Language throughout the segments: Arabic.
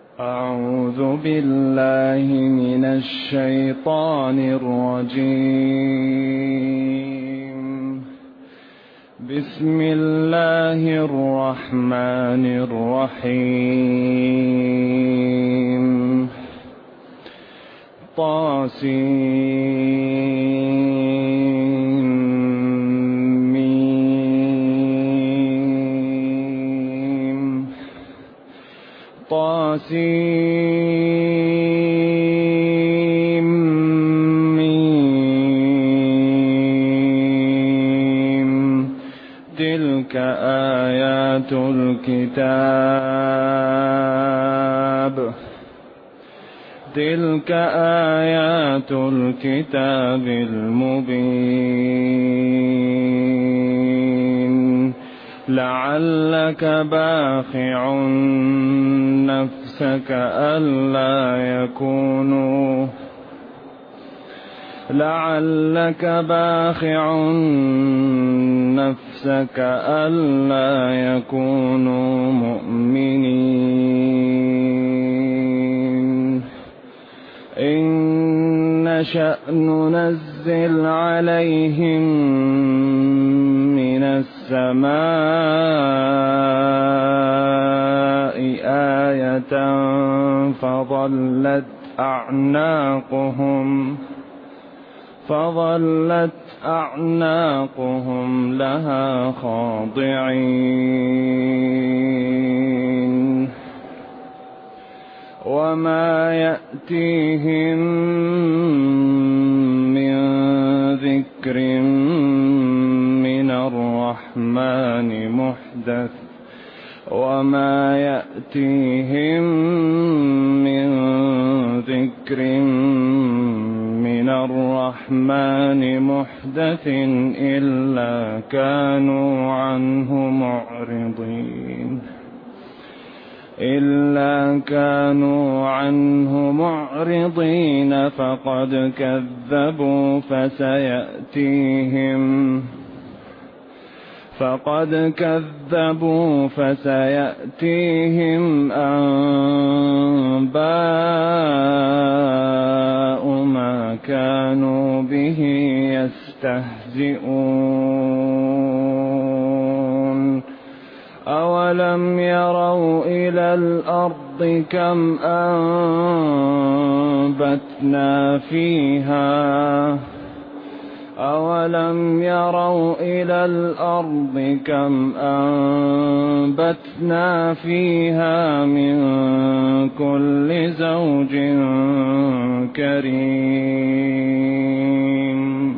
أعوذ بالله من الشيطان الرجيم. بسم الله الرحمن الرحيم. طاسيم. تلك آيات الكتاب المبين. لعلك باخع نفسك ألا يكونوا مؤمنين. إن نشأ ننزل عليهم من السماء آية فظلت أعناقهم لها خاضعين. وما يأتيهم من ذكر من الرحمن محدث إلا كانوا عنه معرضين. فقد كذبوا فسيأتيهم أنباء ما كانوا به يستهزئون. أولم يروا إلى الأرض كم أنبتنا فيها من كل زوج كريم.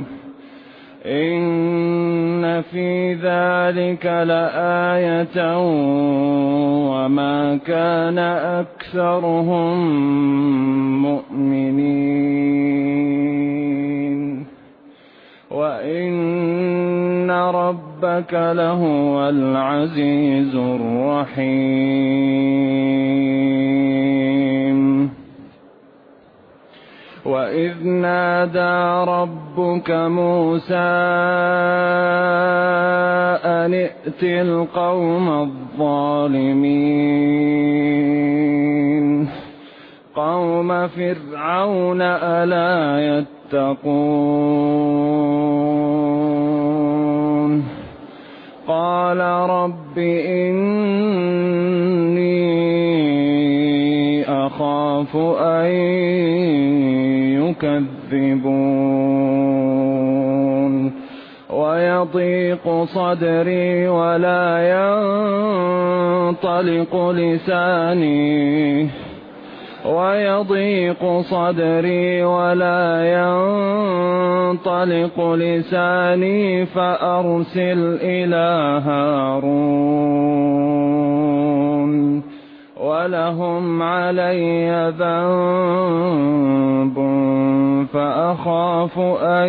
إن في ذلك لآية وما كان أكثرهم مؤمنين. وإن ربك لهو العزيز الرحيم. وإذ نادى ربك موسى أن ائت القوم الظالمين قوم فرعون ألا يتقون. قال رب إني أخاف أن يكذبون. ويضيق صدري ولا ينطلق لساني فأرسل إلى هارون ولهم علي ذنب فأخاف أن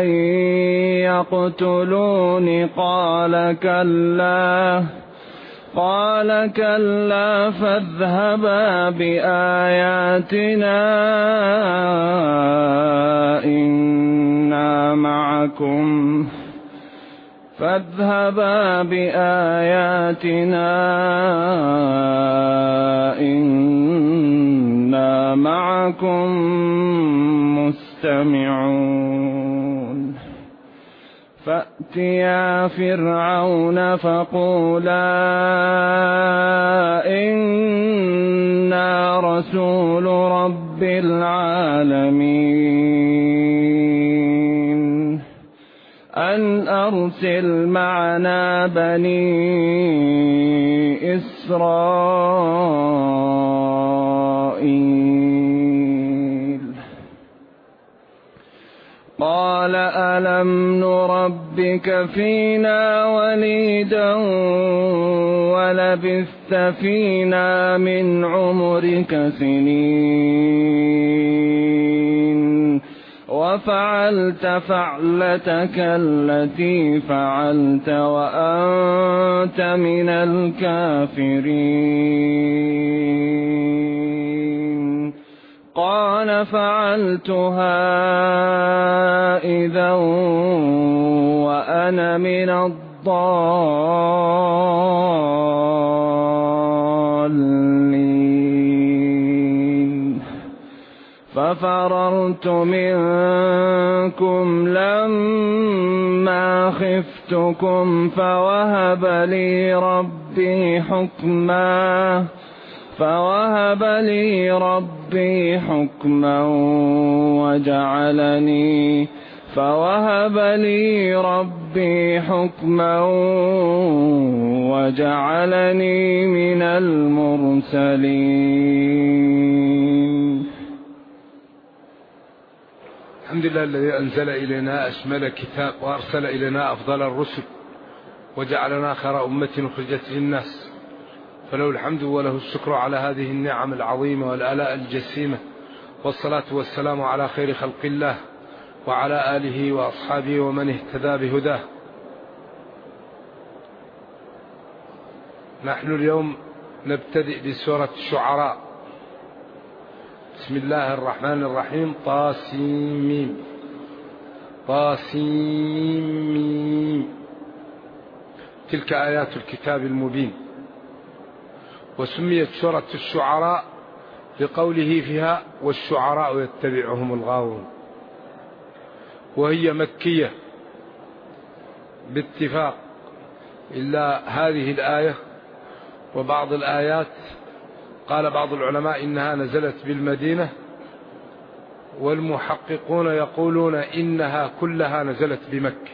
يقتلون. قال قال كلا فاذهبا بآياتنا إنا معكم مستمعون فأتيا فرعون فقولا إنا رسول رب العالمين أن أرسل معنا بني إسرائيل قال ألم نربك فينا وليدا ولبثت فينا من عمرك سنين وفعلت فعلتك التي فعلت وأنت من الكافرين قال فعلتها إذا وأنا من الضالين ففررت منكم لما خفتكم فوهب لي ربي حكما وجعلني من المرسلين. الحمد لله الذي أنزل إلينا أشمل كتاب وأرسل إلينا أفضل الرسل وجعلنا خير أمة أخرجت للناس، فله الحمد وله الشكر على هذه النعم العظيمة والآلاء الجسيمة، والصلاة والسلام على خير خلق الله وعلى آله وأصحابه ومن اهتدى بهداه. نحن اليوم نبتدئ بسورة الشعراء. بسم الله الرحمن الرحيم. طاسيم طاسيم تلك آيات الكتاب المبين. وسميت سورة الشعراء لقوله فيها والشعراء يتبعهم الغاوون، وهي مكية باتفاق إلا هذه الآية وبعض الآيات قال بعض العلماء إنها نزلت بالمدينة، والمحققون يقولون إنها كلها نزلت بمكة.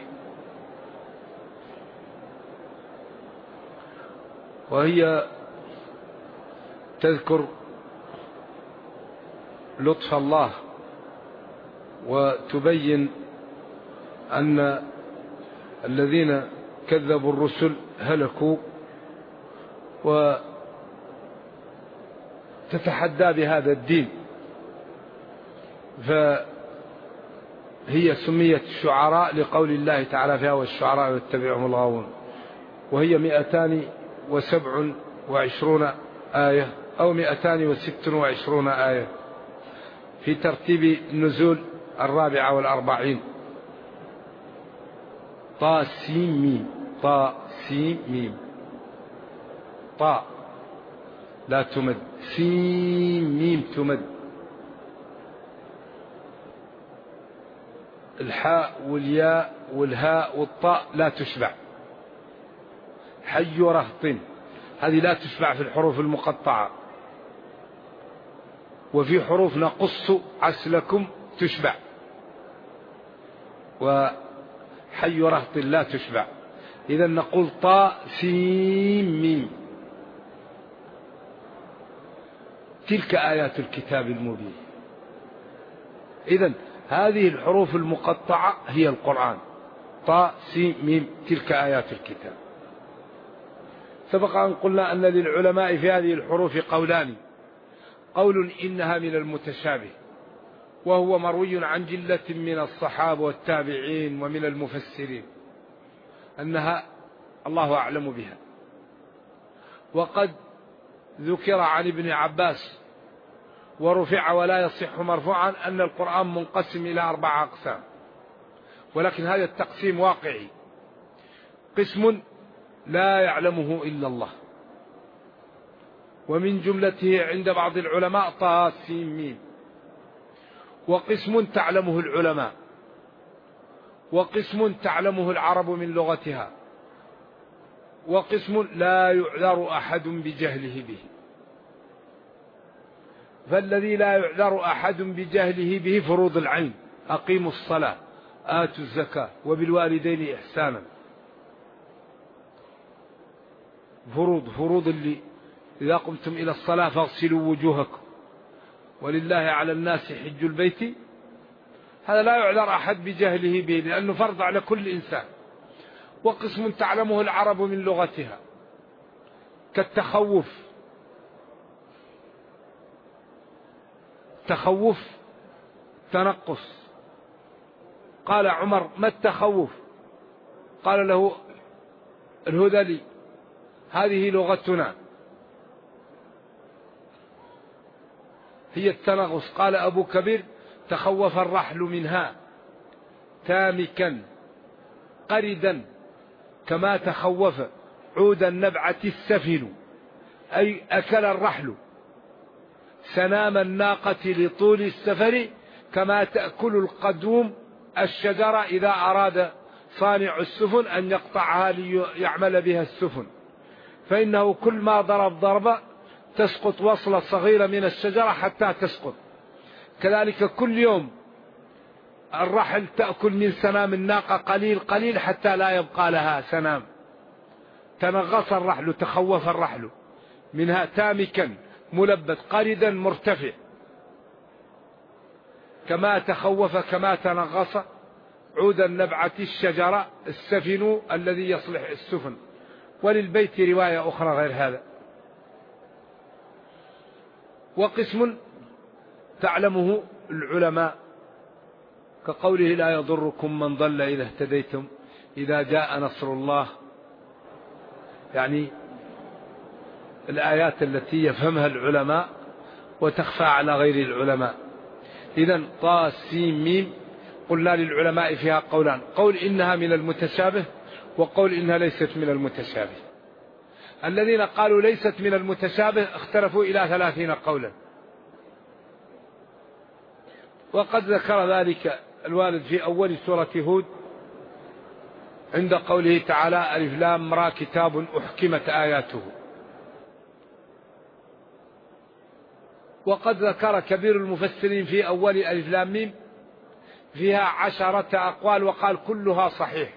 وهي تذكر لطف الله وتبين أن الذين كذبوا الرسل هلكوا، وتتحدى بهذا الدين. فهي سميت الشعراء لقول الله تعالى فيها والشعراء يتبعهم الغاوون. وهي 227 آية أو 226 آية في ترتيب النزول 44. طاسيم طاسيم طاء لا تمد، سين ميم تمد. الحاء والياء والهاء والطاء لا تشبع. حي رهط هذه لا تشبع في الحروف المقطعة، وفي حروف نقص عسلكم تشبع، وحي رهط لا تشبع. إذا نقول طاء سين ميم. تلك آيات الكتاب المبين. إذا هذه الحروف المقطعة هي القرآن. طاء سين ميم تلك آيات الكتاب. سبق أن قلنا أن للعلماء في هذه الحروف قولان: قول إنها من المتشابه، وهو مروي عن جلة من الصحابة والتابعين ومن المفسرين أنها الله أعلم بها. وقد ذكر عن ابن عباس ورفع ولا يصح مرفوعا أن القرآن منقسم إلى 4 أقسام، ولكن هذا التقسيم واقعي. قسم لا يعلمه إلا الله، ومن جملته عند بعض العلماء طاسيم. وقسم تعلمه العلماء، وقسم تعلمه العرب من لغتها، وقسم لا يعذر أحد بجهله به. فالذي لا يعذر أحد بجهله به فروض العين: أقيموا الصلاة، آتوا الزكاة، وبالوالدين إحسانا. فروض اللي إذا قمتم إلى الصلاة فاغسلوا وجوهكم، ولله على الناس حج البيت. هذا لا يعذر أحد بجهله به لأنه فرض على كل إنسان. وقسم تعلمه العرب من لغتها كالتخوف. تخوف تنقص. قال عمر: ما التخوف؟ قال له الهذلي: هذه لغتنا، هي التنغص. قال أبو كبير: تخوف الرحل منها تامكا قردا كما تخوف عود النبعة السفن، أي أكل الرحل سنام الناقة لطول السفر كما تأكل القدوم الشجرة إذا أراد صانع السفن أن يقطعها ليعمل بها السفن، فإنه كل ما ضرب ضربة تسقط وصلة صغيرة من الشجرة حتى تسقط. كذلك كل يوم الرحل تأكل من سنام الناقة قليل قليل حتى لا يبقى لها سنام. تنغص الرحل، تخوف الرحل منها تامكا ملبد قردا مرتفع، كما تخوف كما تنغص عود النبعة الشجرة السفن الذي يصلح السفن. وللبيت رواية أخرى غير هذا. وقسم تعلمه العلماء كقوله: لا يضركم من ضل إذا اهتديتم إذا جاء نصر الله، يعني الآيات التي يفهمها العلماء وتخفى على غير العلماء. إذن طا سين ميم قلنا للعلماء فيها قولان: قول إنها من المتشابه، وقول إنها ليست من المتشابه. الذين قالوا ليست من المتشابه اختلفوا إلى 30 قولا، وقد ذكر ذلك الوالد في أول سورة هود عند قوله تعالى: ألف لام را كتاب أحكمت آياته. وقد ذكر كبير المفسرين في أول ألف لام ميم فيها 10 أقوال، وقال كلها صحيح،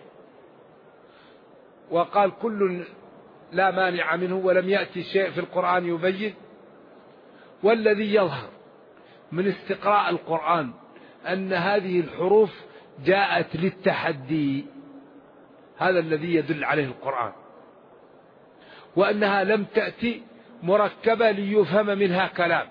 وقال كل لا مانع منه، ولم يأتي شيء في القرآن يبين. والذي يظهر من استقراء القرآن أن هذه الحروف جاءت للتحدي، هذا الذي يدل عليه القرآن، وأنها لم تأتي مركبة ليفهم منها كلام،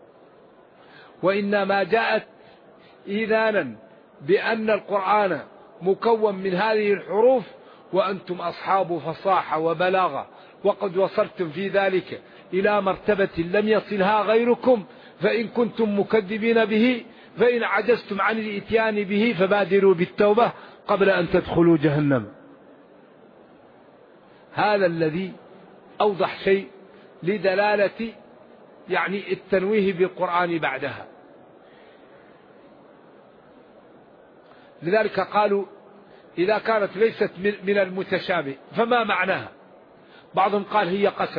وإنما جاءت إذانا بأن القرآن مكون من هذه الحروف، وأنتم أصحاب فصاحة وبلاغة، وقد وصلتم في ذلك إلى مرتبة لم يصلها غيركم، فإن كنتم مكذبين به فإن عجزتم عن الإتيان به فبادروا بالتوبة قبل أن تدخلوا جهنم. هذا الذي أوضح شيء لدلالة يعني التنويه بالقرآن بعدها. لذلك قالوا إذا كانت ليست من المتشابه فما معناها؟ بعضهم قال هي قسم،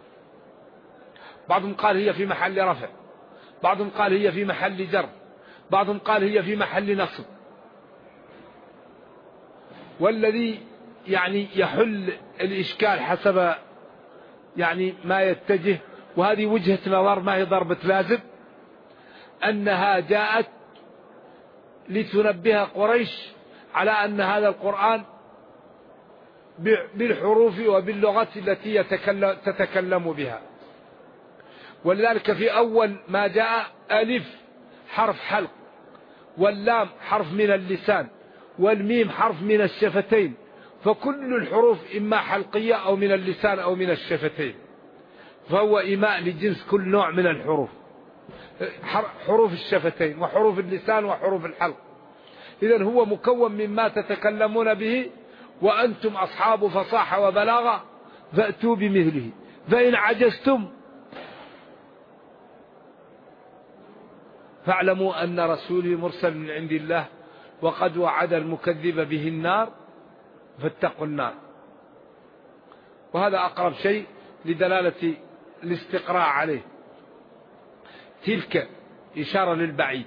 بعضهم قال هي في محل رفع، بعضهم قال هي في محل جر، بعضهم قال هي في محل نصب. والذي يعني يحل الإشكال حسب يعني ما يتجه، وهذه وجهة نظر ما هي ضربة لازم، أنها جاءت لتنبه قريش على أن هذا القرآن بالحروف وباللغة التي تتكلم بها. ولذلك في أول ما جاء ألف حرف حلق، واللام حرف من اللسان، والميم حرف من الشفتين، فكل الحروف إما حلقية أو من اللسان أو من الشفتين. فهو إيماء لجنس كل نوع من الحروف، حروف الشفتين وحروف اللسان وحروف الحلق. إذن هو مكون مما تتكلمون به، وأنتم أصحاب فصاحة وبلاغة فأتوا بمثله، فإن عجزتم فاعلموا أن رسولي مرسل من عند الله وقد وعد المكذب به النار فاتقوا النار. وهذا أقرب شيء لدلالة الاستقراء عليه. تلك إشارة للبعيد،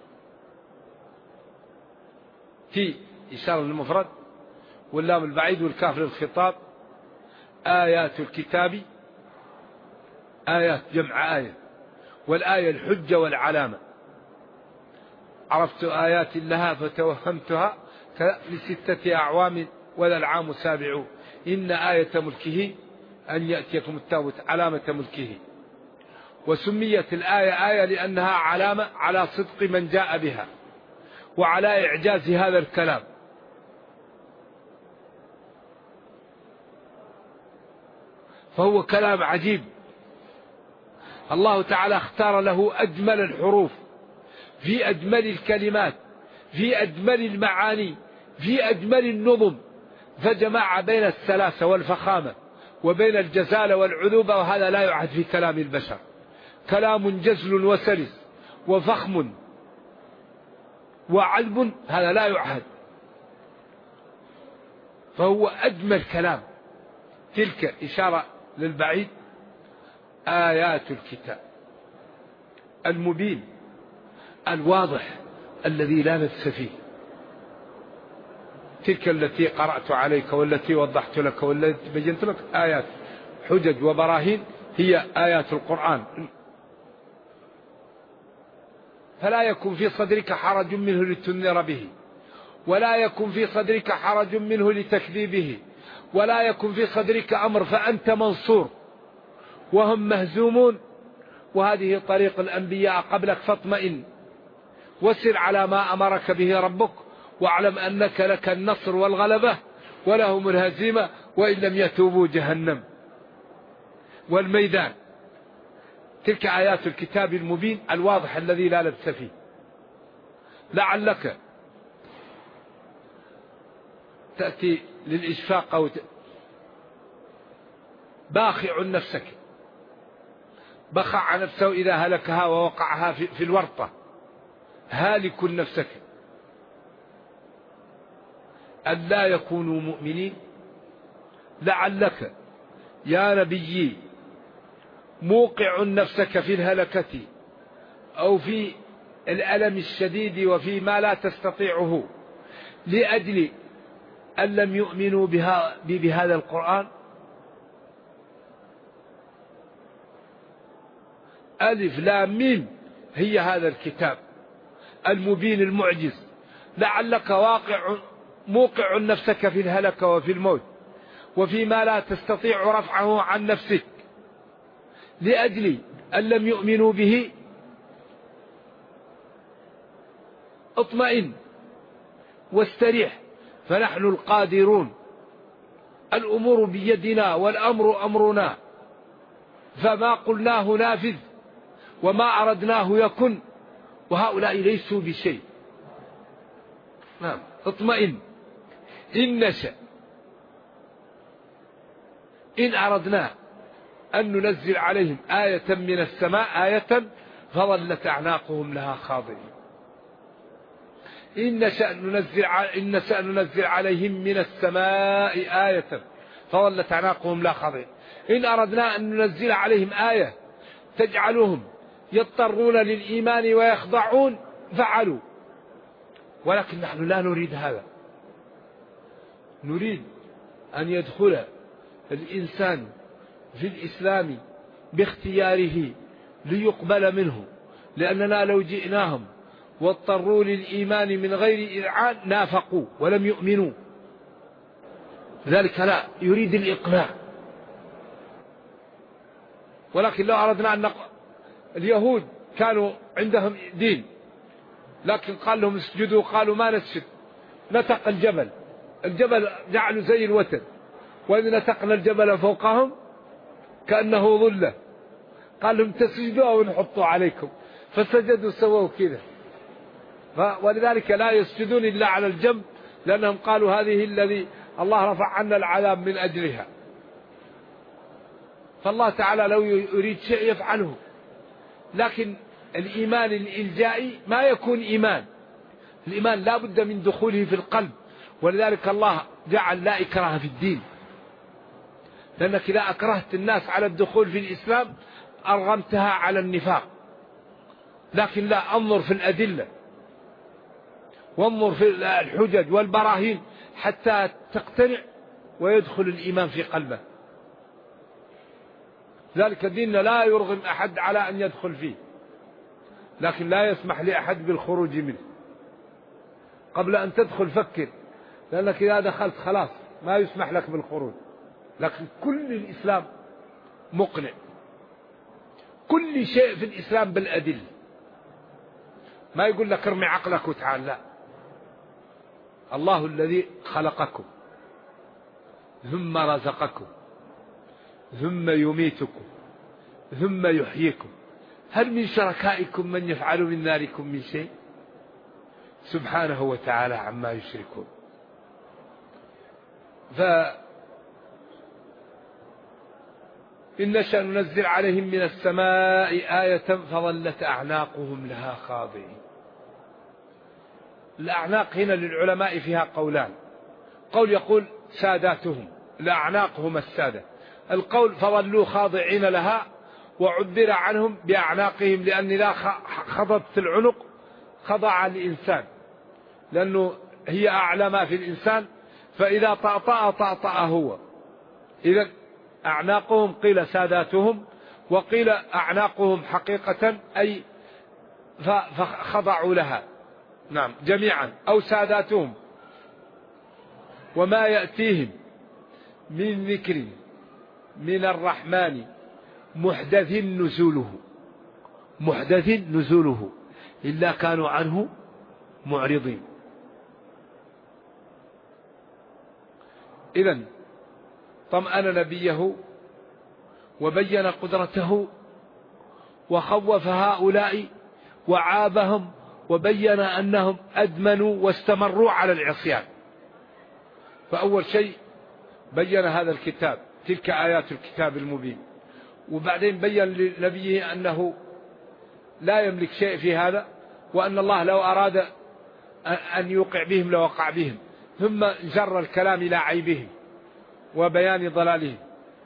تي إشارة للمفرد، واللام البعيد والكاف للخطاب. آيات الكتاب، آيات جمع آية، والآية الحجة والعلامة. عرفت آيات لها فتوهمتها ل6 أعوام ولا العام سابع. إن آية ملكه أن يأتيكم التابوت، علامة ملكه. وسميت الآية آية لأنها علامة على صدق من جاء بها وعلى إعجاز هذا الكلام. فهو كلام عجيب، الله تعالى اختار له أجمل الحروف في أجمل الكلمات في أجمل المعاني في أجمل النظم، فجمع بين السلاسة والفخامة وبين الجزالة والعذوبة، وهذا لا يعهد في كلام البشر. كلام جزل وسلس وفخم وعذب، هذا لا يعهد، فهو أجمل كلام. تلك إشارة للبعيد. آيات الكتاب المبين الواضح الذي لا لبس فيه. تلك التي قرأت عليك والتي وضحت لك والتي بينت لك آيات حجج وبراهين، هي آيات القرآن. فلا يكن في صدرك حرج منه لتنذر به، ولا يكن في صدرك حرج منه لتكذيبه، ولا يكن في صدرك أمر فأنت منصور وهم مهزومون. وهذه طريق الأنبياء قبلك، فاطمئن وسر على ما أمرك به ربك، واعلم أنك لك النصر والغلبة ولهم الهزيمة وإن لم يتوبوا جهنم والميدان. تلك آيات الكتاب المبين الواضح الذي لا لبس فيه. لعلك تأتي للإشفاق أو باخع نفسك، بخع نفسه إذا هلكها ووقعها في الورطة، هالك نفسك أن لا يكونوا مؤمنين. لعلك يا نبي موقع نفسك في الهلكة أو في الألم الشديد وفي ما لا تستطيعه لأجل أن لم يؤمنوا بهذا القرآن. ألف لام ميم هي هذا الكتاب المبين المعجز. لعلك موقع نفسك في الهلكة وفي الموت وفيما لا تستطيع رفعه عن نفسك لأجل أن لم يؤمنوا به. اطمئن واستريح، فنحن القادرون، الأمور بيدنا والأمر أمرنا، فما قلناه نافذ وما أردناه يكن، وهؤلاء ليسوا بشيء. نعم، اطمئن. إن نشأ، إن أردنا أن ننزل عليهم آية من السماء، آية فظلت أعناقهم لها خاضعين. إن نشأ ننزل عليهم من السماء آية فظلت أعناقهم لها خاضعين. إن أردنا أن ننزل عليهم آية تجعلهم يضطرون للإيمان ويخضعون فعلوا، ولكن نحن لا نريد هذا. نريد أن يدخل الإنسان في الإسلام باختياره ليقبل منه، لأننا لو جئناهم واضطروا للإيمان من غير إذعان نافقوا ولم يؤمنوا. ذلك لا يريد الإقناع. ولكن لو أردنا أن اليهود كانوا عندهم دين، لكن قال لهم اسجدوا، قالوا ما نسجد. نتق الجبل جعلوا زي الوتد، وإذ نتقنا الجبل فوقهم كأنه ظلة قال لهم تسجدوا أو نحطوا عليكم، فسجدوا سووا كذا. ولذلك لا يسجدون إلا على الجنب، لأنهم قالوا هذه الذي الله رفع عنا العذاب من أجلها. فالله تعالى لو يريد شيء يفعله، لكن الإيمان الإلجائي ما يكون إيمان. الإيمان لا بد من دخوله في القلب، ولذلك الله جعل لا إكراه في الدين، لأنك إذا أكرهت الناس على الدخول في الإسلام أرغمتها على النفاق. لكن لا، انظر في الأدلة وانظر في الحجج والبراهين حتى تقتنع ويدخل الإيمان في قلبه. ذلك ديننا لا يرغم أحد على أن يدخل فيه، لكن لا يسمح لأحد بالخروج منه. قبل أن تدخل فكر، لأنك إذا دخلت خلاص ما يسمح لك بالخروج. لكن كل الإسلام مقنع، كل شيء في الإسلام بالأدلة، ما يقول لك ارمي عقلك وتعال، لا. الله الذي خلقكم ثم رزقكم ثم يميتكم ثم يحييكم، هل من شركائكم من يفعل من ذلكم من شيء؟ سبحانه وتعالى عما يشركون. إن نشأ ننزل عليهم من السماء آية فظلت أعناقهم لها خاضعين. الأعناق هنا للعلماء فيها قولان. قول يقول ساداتهم، الأعناق هم السادة. القول فظلوا خاضعين لها، وعبر عنهم بأعناقهم، لأن إذا خضت العنق خضع الإنسان، لأنه هي أعلى ما في الإنسان، فإذا طأطأ طأطأ هو. إذا أعناقهم قيل ساداتهم، وقيل أعناقهم حقيقة أي فخضعوا لها، نعم جميعا، أو ساداتهم. وما يأتيهم من ذكر من الرحمن محدث نزوله إلا كانوا عنه معرضين. إذن طمأن نبيه وبين قدرته وخوف هؤلاء وعابهم، وبين أنهم أدمنوا واستمروا على العصيان. فأول شيء بين هذا الكتاب، تلك آيات الكتاب المبين، وبعدين بين لنبيه أنه لا يملك شيء في هذا، وأن الله لو أراد أن يوقع بهم لوقع بهم، ثم جر الكلام إلى عيبهم وبيان ضلالهم.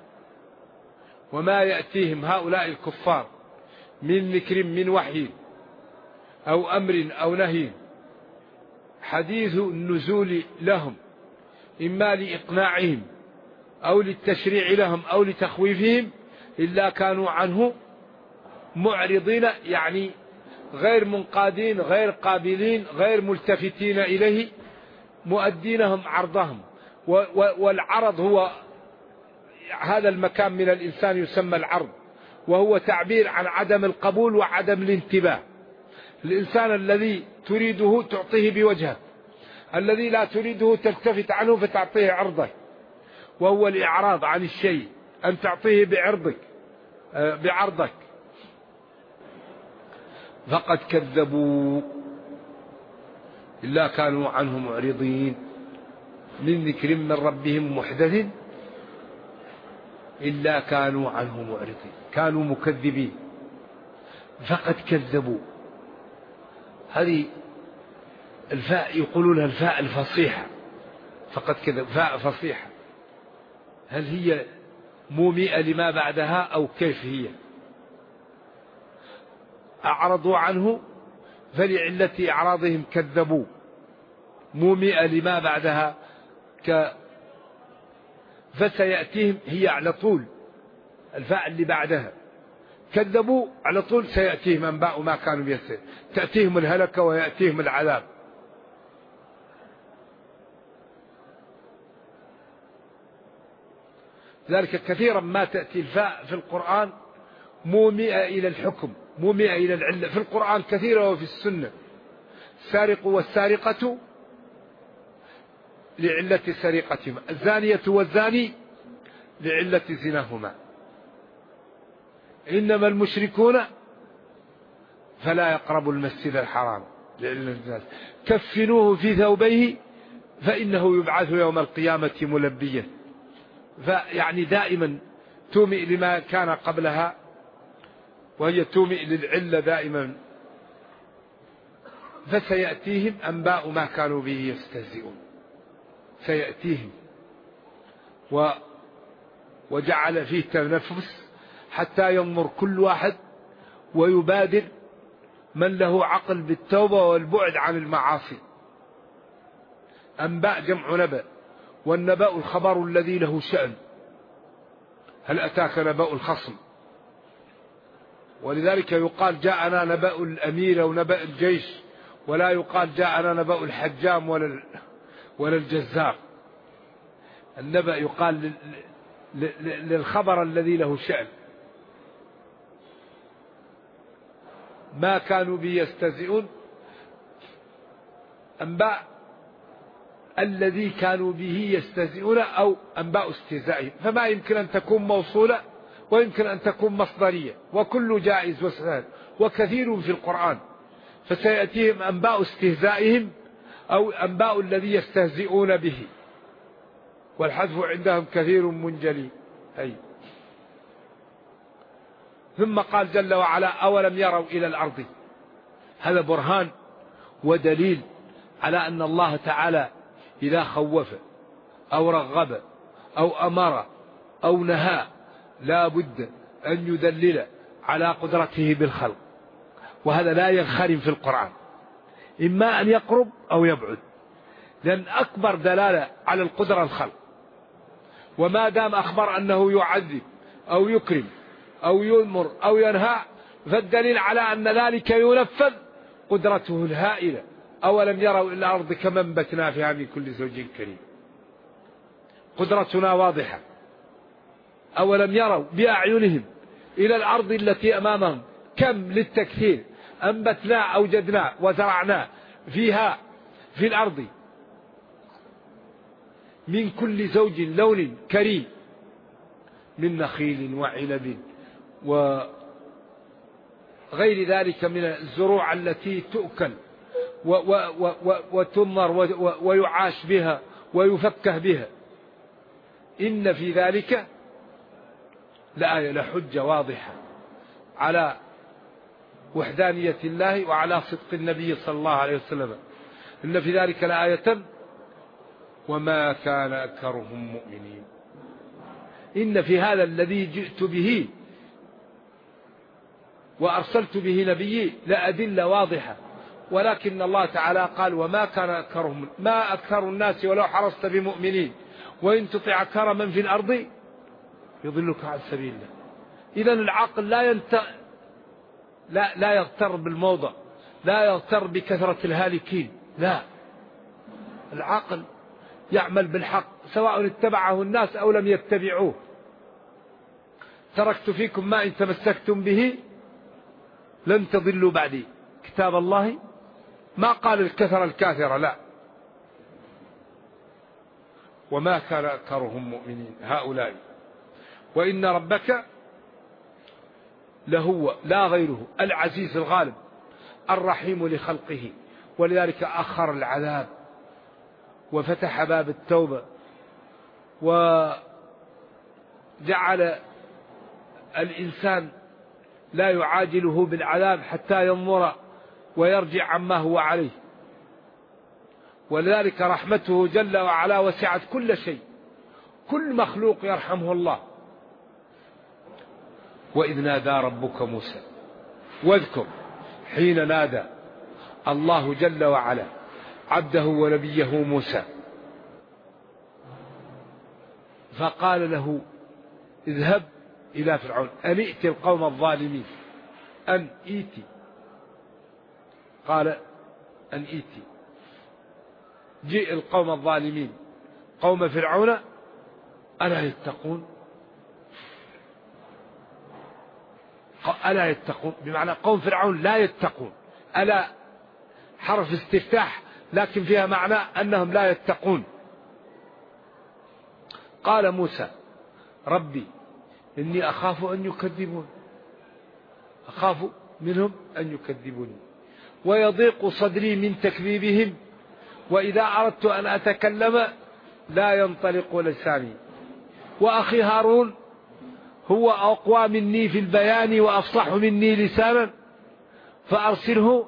وما يأتيهم هؤلاء الكفار من ذكر من وحي أو أمر أو نهي حديث النزول لهم، إما لإقناعهم أو للتشريع لهم أو لتخويفهم، إلا كانوا عنه معرضين، يعني غير منقادين، غير قابلين، غير ملتفتين إليه، مؤدينهم عرضهم. والعرض هو هذا المكان من الإنسان يسمى العرض، وهو تعبير عن عدم القبول وعدم الانتباه. الإنسان الذي تريده تعطيه بوجهه، الذي لا تريده تلتفت عنه فتعطيه عرضه، وهو الإعراض عن الشيء، أن تعطيه بعرضك. فقد كذبوا إلا كانوا عنه معرضين، من ذكر من ربهم محدث إلا كانوا عنه معرضين، كانوا مكذبين. فقد كذبوا، هذه الفاء يقولون لها الفاء الفصيحة، فقد كذب، فاء فصيحة. هل هي مومئة لما بعدها أو كيف هي؟ أعرضوا عنه فلعلة إعراضهم كذبوا، مومئة لما بعدها فسيأتيهم، هي على طول الفاء اللي بعدها، كذبوا على طول سيأتيهم أنباء ما كانوا يسير، تأتيهم الهلكة ويأتيهم العذاب. ذلك كثيرا ما تأتي الفاء في القرآن مومئة إلى الحكم، مومئة إلى العلة، في القرآن كثيرة وفي السنة. السارق والسارقة لعلة سرقتهما، الزانية والزاني لعلة زناهما. إنما المشركون فلا يقربوا المسجد الحرام، كفنوه في ثوبيه فإنه يبعث يوم القيامة ملبيا. فيعني دائما تومئ لما كان قبلها، وهي تومئ للعلة دائما. فسيأتيهم أنباء ما كانوا به يستهزئون، سيأتيهم وجعل فيه تنفس حتى ينظر كل واحد ويبادر من له عقل بالتوبة والبعد عن المعاصي. أنباء جمع نبأ، والنبأ الخبر الذي له شأن. هل أتاك نبأ الخصم؟ ولذلك يقال جاءنا نبأ الأمير أو نبأ الجيش، ولا يقال جاءنا نبأ الحجام ولا الجزار. النبأ يقال للخبر الذي له شأن. ما كانوا به يستهزئون، أنباء الذي كانوا به يستهزئون أو أنباء استهزائهم، فما يمكن أن تكون موصولة ويمكن أن تكون مصدرية، وكل جائز وسهل وكثير في القرآن. فسيأتيهم أنباء استهزائهم أو أنباء الذي يستهزئون به، والحذف عندهم كثير منجلي. ثم قال جل وعلا أولم يروا إلى الأرض. هذا برهان ودليل على أن الله تعالى إذا خوف أو رغب أو أمر أو نهى لا بد أن يدلل على قدرته بالخلق، وهذا لا ينخرم في القرآن، إما أن يقرب أو يبعد، لأن أكبر دلالة على القدرة الخلق. وما دام أخبر أنه يعذب أو يكرم أو يؤمر أو ينهى، فالدليل على أن ذلك ينفذ قدرته الهائلة. أولم يروا إلى الأرض كما انبتنا فيها من كل زوج كريم. قدرتنا واضحة. أولم يروا بأعينهم إلى الأرض التي أمامهم كم للتكثير أنبتنا أوجدنا وزرعنا فيها في الأرض من كل زوج لون كريم، من نخيل وعنب وغير ذلك من الزروع التي تؤكل وتمر ويعاش بها ويفكه بها. إن في ذلك لآية، لحجة واضحة على وحدانية الله وعلى صدق النبي صلى الله عليه وسلم. إن في ذلك لآية وما كان أكثرهم مؤمنين. إن في هذا الذي جئت به وأرسلت به نبيي لأدلة واضحة، ولكن الله تعالى قال وما كان أكثرهم، ما أكثر الناس ولو حرصت بمؤمنين، وإن تطع أكثر من في الأرض يضلك عن سبيل الله. إذن العقل لا يغتر بالموضع، لا يغتر بكثرة الهالكين، لا، العقل يعمل بالحق سواء اتبعه الناس أو لم يتبعوه. تركت فيكم ما إن تمسكتم به لن تضلوا بعدي كتاب الله. ما قال الكثرة الكاثرة، لا. وما كان أكثرهم مؤمنين هؤلاء، وإن ربك لهو لا غيره العزيز الغالب الرحيم لخلقه. ولذلك أخر العذاب وفتح باب التوبة وجعل الإنسان لا يعاجله بالعذاب حتى ينظر ويرجع عما هو عليه. ولذلك رحمته جل وعلا وسعت كل شيء، كل مخلوق يرحمه الله. وإذ نادى ربك موسى، واذكر حين نادى الله جل وعلا عبده ونبيه موسى فقال له اذهب إلى فرعون أن ائت القوم الظالمين. أن ائتي، قال أن ائتي، جئ القوم الظالمين قوم فرعون ألا يتقون. ألا يتقون بمعنى قوم فرعون لا يتقون. ألا حرف استفتاح لكن فيها معنى أنهم لا يتقون. قال موسى ربي إني أخاف أن يكذبون. أخاف منهم أن يكذبوني ويضيق صدري من تكذيبهم وإذا أردت أن أتكلم لا ينطلق لساني. وأخي هارون هو أقوى مني في البيان وأفصح مني لسانا فأرسل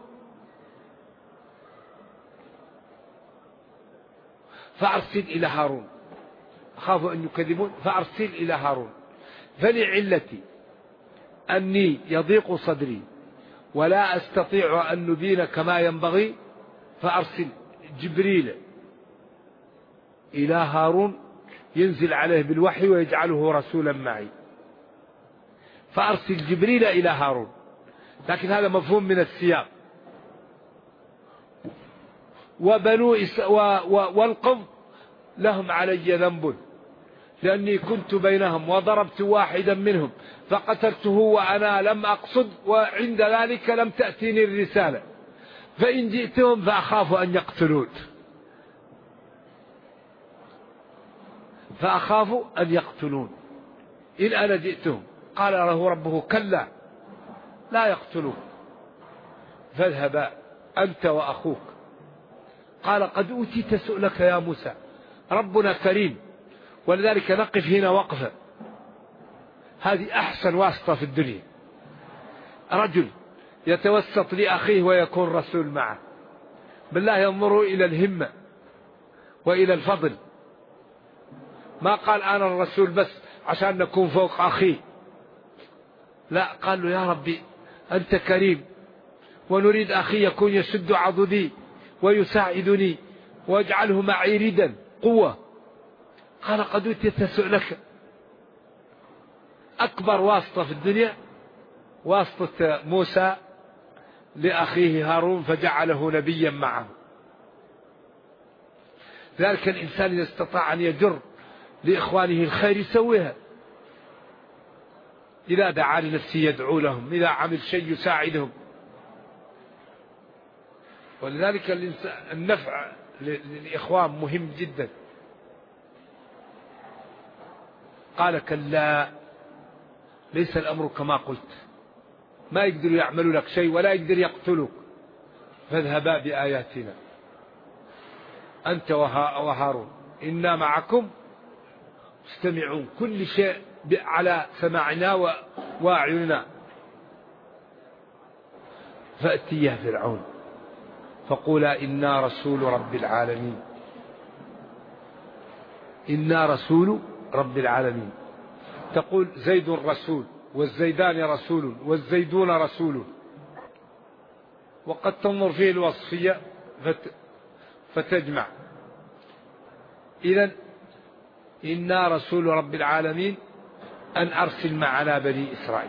إلى هارون. أخاف أن يكذبون فأرسل إلى هارون. فلعلتي أني يضيق صدري ولا أستطيع أن نبين كما ينبغي فأرسل جبريل إلى هارون ينزل عليه بالوحي ويجعله رسولا معي. فأرسل جبريل إلى هارون، لكن هذا مفهوم من السياق. والقوم لهم علي ذنب لأني كنت بينهم وضربت واحدا منهم فقتلته وأنا لم أقصد وعند ذلك لم تأتيني الرسالة فإن جئتهم فأخاف أن يقتلون. إن أنا جئتهم. قال له ربه كلا لا يقتلون فاذهبا أنت وأخوك. قال قد أوتيت سؤلك يا موسى. ربنا كريم ولذلك نقف هنا وقفة. هذه أحسن واسطة في الدنيا، رجل يتوسط لأخيه ويكون رسول معه. بالله ينظروا إلى الهمة وإلى الفضل. ما قال أنا الرسول بس عشان نكون فوق أخي، لا، قال له يا ربي أنت كريم ونريد أخي يكون يشد عضدي ويساعدني واجعله معي ردا قوة. قال قد أوتيت سؤلك. أكبر واسطة في الدنيا واسطة موسى لأخيه هارون فجعله نبيا معه. ذلك الإنسان إذا استطاع أن يجر لإخوانه الخير يسويها. إذا دعا لنفسه يدعو لهم، إذا عمل شيء يساعدهم. ولذلك النفع للإخوان مهم جدا. قال كلا ليس الأمر كما قلت، ما يقدروا يعملوا لك شيء ولا يقدر يقتلوك. فاذهبا بآياتنا أنت وهارون إنا معكم مستمعون. كل شيء على سماعنا وأعيننا. فأتيا فرعون فقولا إنا رسول رب العالمين. إنا رسول رب العالمين. تقول زيد رسول والزيدان رسول والزيدون رسول، وقد تنظر فيه الوصفية فتجمع. إذن إنا رسول رب العالمين أن أرسل معنا بني إسرائيل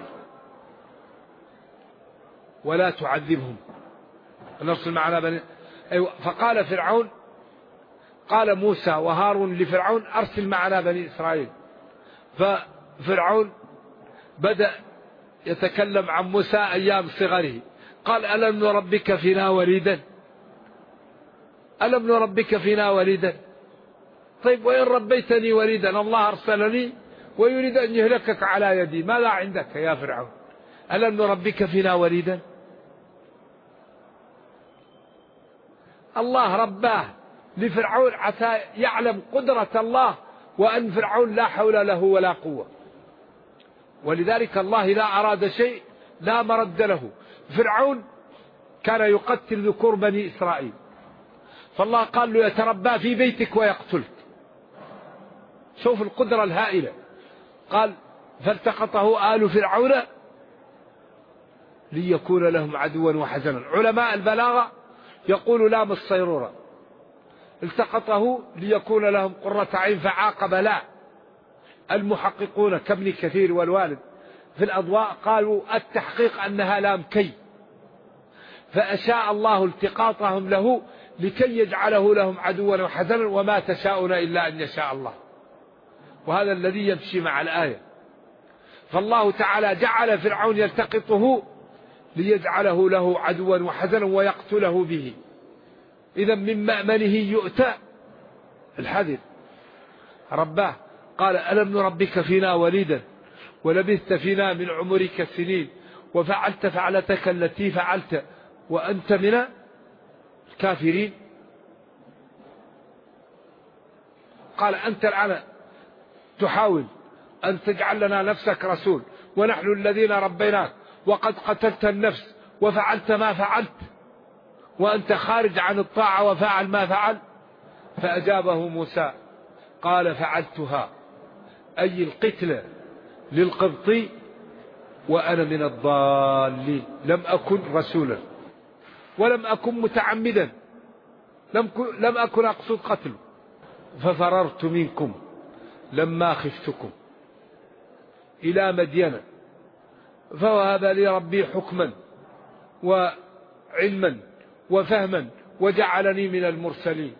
ولا تعذبهم. نرسل معنا بني. أيوة. فقال فرعون، قال موسى وهارون لفرعون أرسل معنا بني إسرائيل. ففرعون بدأ يتكلم عن موسى أيام صغره. قال ألم نربك فينا وليدا؟ ألم نربك فينا وليدا؟ طيب وإن ربيتني وليدا الله أرسلني ويريد أن يهلكك على يدي، ماذا عندك يا فرعون؟ ألم نربك فينا وليدا؟ الله رباه لفرعون حتى يعلم قدرة الله وأن فرعون لا حول له ولا قوة. ولذلك الله إذا أراد شيء لا مرد له. فرعون كان يقتل ذكور بني إسرائيل، فالله قال له يتربى في بيتك ويقتلك. شوف القدرة الهائلة. قال فالتقطه آل فرعون ليكون لهم عدوا وحزنا. علماء البلاغة يقول لام الصيرورة التقطه ليكون لهم قرة عين فعاقب لا. المحققون كابن كثير والوالد في الأضواء قالوا التحقيق أنها لام كي، فأشاء الله التقاطهم له لكي يجعله لهم عدوا وحزنا وما تشاءون إلا أن يشاء الله. وهذا الذي يمشي مع الآية. فالله تعالى جعل فرعون يلتقطه ليجعله له عدوا وحزنا ويقتله به. إذا من مأمنه يؤتى الحذر. رباه قال ألم نربك فينا وليدا ولبثت فينا من عمرك سنين وفعلت فعلتك التي فعلت وأنت من الكافرين؟ قال أنت الآن تحاول أن تجعل لنا نفسك رسول ونحن الذين ربيناك، وقد قتلت النفس وفعلت ما فعلت وأنت خارج عن الطاعة وفعل ما فعل. فأجابه موسى قال فعلتها، أي القتلة للقبطي وأنا من الضالين، لم أكن رسولا ولم أكن متعمدا، لم أكن أقصد قتله، ففررت منكم لما خفتكم إلى مدين فوهب لي ربي حكما وعلما وفهما وجعلني من المرسلين.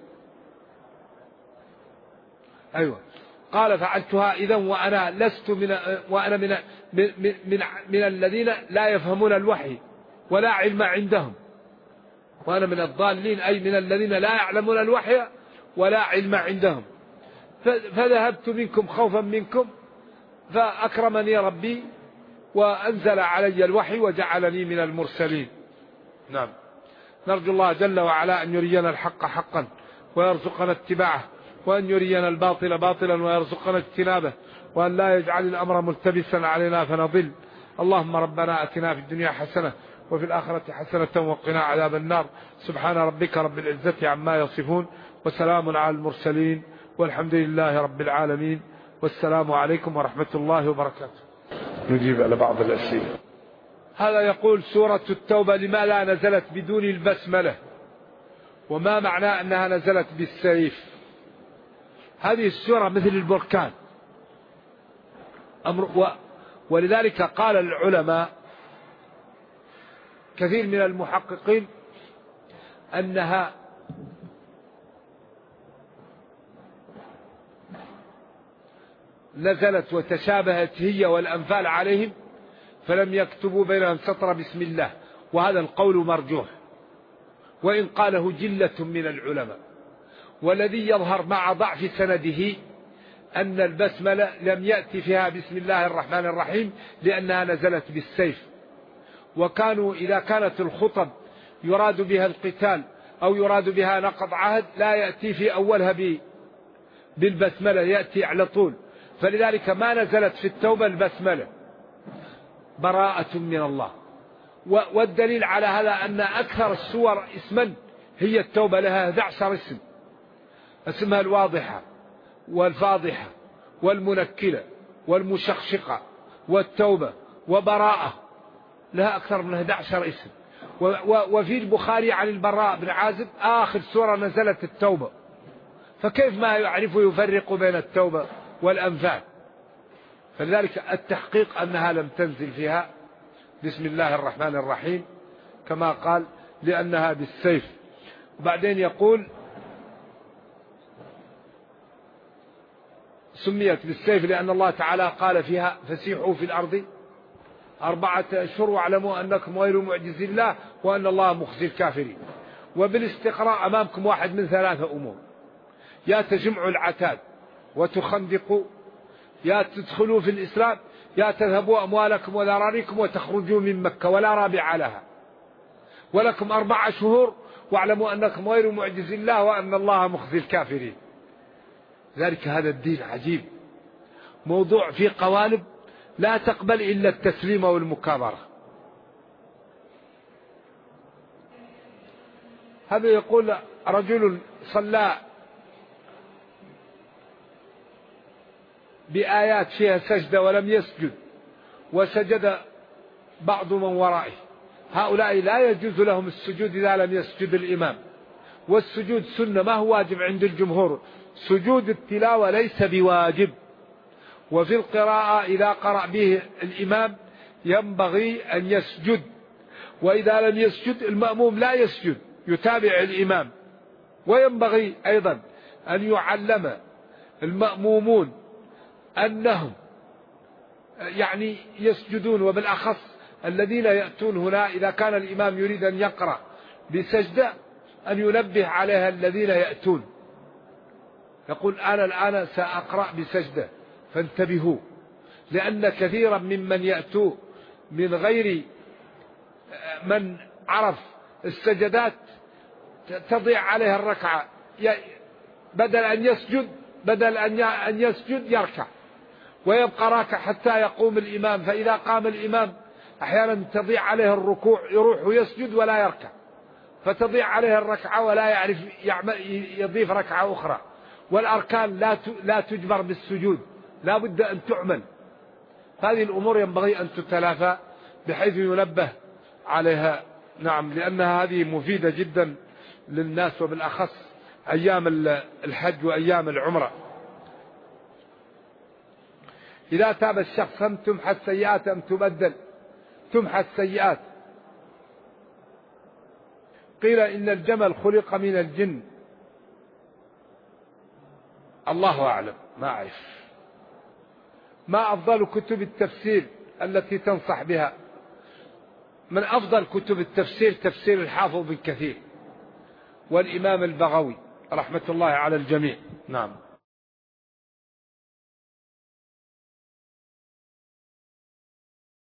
أيوة، قال فعلتها إذا وأنا لست وأنا من الذين لا يفهمون الوحي ولا علم عندهم، وأنا من الضالين أي من الذين لا يعلمون الوحي ولا علم عندهم. فذهبت منكم خوفا منكم فأكرمني ربي وأنزل علي الوحي وجعلني من المرسلين. نعم، نرجو الله جل وعلا أن يرينا الحق حقا ويرزقنا اتباعه، وأن يرينا الباطل باطلا ويرزقنا اجتنابه، وأن لا يجعل الأمر ملتبسا علينا فنضل. اللهم ربنا أتنا في الدنيا حسنة وفي الآخرة حسنة وقنا عذاب النار. سبحان ربك رب العزة عما يصفون وسلام على المرسلين والحمد لله رب العالمين، والسلام عليكم ورحمة الله وبركاته. نجيب على بعض الأسئلة. هذا يقول سورة التوبة لما لا نزلت بدون البسملة، وما معنى أنها نزلت بالسيف؟ هذه السورة مثل البركان ولذلك قال العلماء كثير من المحققين أنها نزلت وتشابهت هي والأنفال عليهم فلم يكتبوا بينهم سطر بسم الله، وهذا القول مرجوح وإن قاله جلة من العلماء. والذي يظهر مع ضعف سنده أن البسملة لم يأتي فيها بسم الله الرحمن الرحيم لأنها نزلت بالسيف، وكانوا إذا كانت الخطب يراد بها القتال أو يراد بها نقض عهد لا يأتي في أولها بالبسملة، يأتي على طول. فلذلك ما نزلت في التوبة البسملة، براءة من الله. والدليل على هذا أن أكثر السور اسما هي التوبة، لها 11 اسم، اسمها الواضحة والفاضحة والمنكلة والمشخشقة والتوبة وبراءة، لها أكثر من 11 اسم. وفي البخاري عن البراء بن عازب آخر سورة نزلت التوبة، فكيف ما يعرف يفرق بين التوبة والأنفال؟ فلذلك التحقيق أنها لم تنزل فيها بسم الله الرحمن الرحيم كما قال لأنها بالسيف. وبعدين يقول سميت بالسيف لأن الله تعالى قال فيها فسيحوا في الأرض 4 أشهر واعلموا أنكم غير معجز الله وأن الله مخزي الكافرين. وبالاستقراء أمامكم واحد من 3 أمور: يا تجمعوا العتاد وتخندقوا، يا تدخلوا في الإسلام، يا تذهبوا أموالكم وذراريكم وتخرجوا من مكة ولا رابع لها، ولكم 4 شهور واعلموا أنكم غير معجز الله وأن الله مخزي الكافرين. ذلك هذا الدين عجيب، موضوع في قوالب لا تقبل إلا التسليم والمكابرة. هذا يقول رجل صلى بآيات فيها سجدة ولم يسجد وسجد بعض من ورائه، هؤلاء لا يجوز لهم السجود إذا لم يسجد الإمام، والسجود سنة ما هو واجب عند الجمهور، سجود التلاوة ليس بواجب. وفي القراءة إذا قرأ به الإمام ينبغي أن يسجد، وإذا لم يسجد المأموم لا يسجد يتابع الإمام. وينبغي أيضا أن يعلم المأمومون أنهم يعني يسجدون، وبالأخص الذين يأتون هنا إذا كان الإمام يريد أن يقرأ بسجدة أن ينبه عليها الذين يأتون، يقول أنا الآن سأقرأ بسجدة فانتبهوا، لأن كثيرا ممن يأتوا من غير من عرف السجدات تضيع عليه الركعة، بدل أن يسجد يركع ويبقى راكع حتى يقوم الإمام، فإذا قام الإمام أحيانا تضيع عليه الركوع، يروح ويسجد ولا يركع، فتضيع عليه الركعة ولا يعرف يضيف ركعة أخرى. والأركان لا تجبر بالسجود، لا بد أن تعمل. هذه الأمور ينبغي أن تتلافى بحيث ينبه عليها. نعم، لأنها هذه مفيدة جدا للناس، وبالأخص أيام الحج وأيام العمرة. إذا تاب الشخص أم تمحى السيئات أم تبدل؟ تمحى السيئات. قيل إن الجمل خلق من الجن، الله أعلم، ما أعرف. ما أفضل كتب التفسير التي تنصح بها؟ من أفضل كتب التفسير تفسير الحافظ بن كثير والإمام البغوي رحمة الله على الجميع. نعم.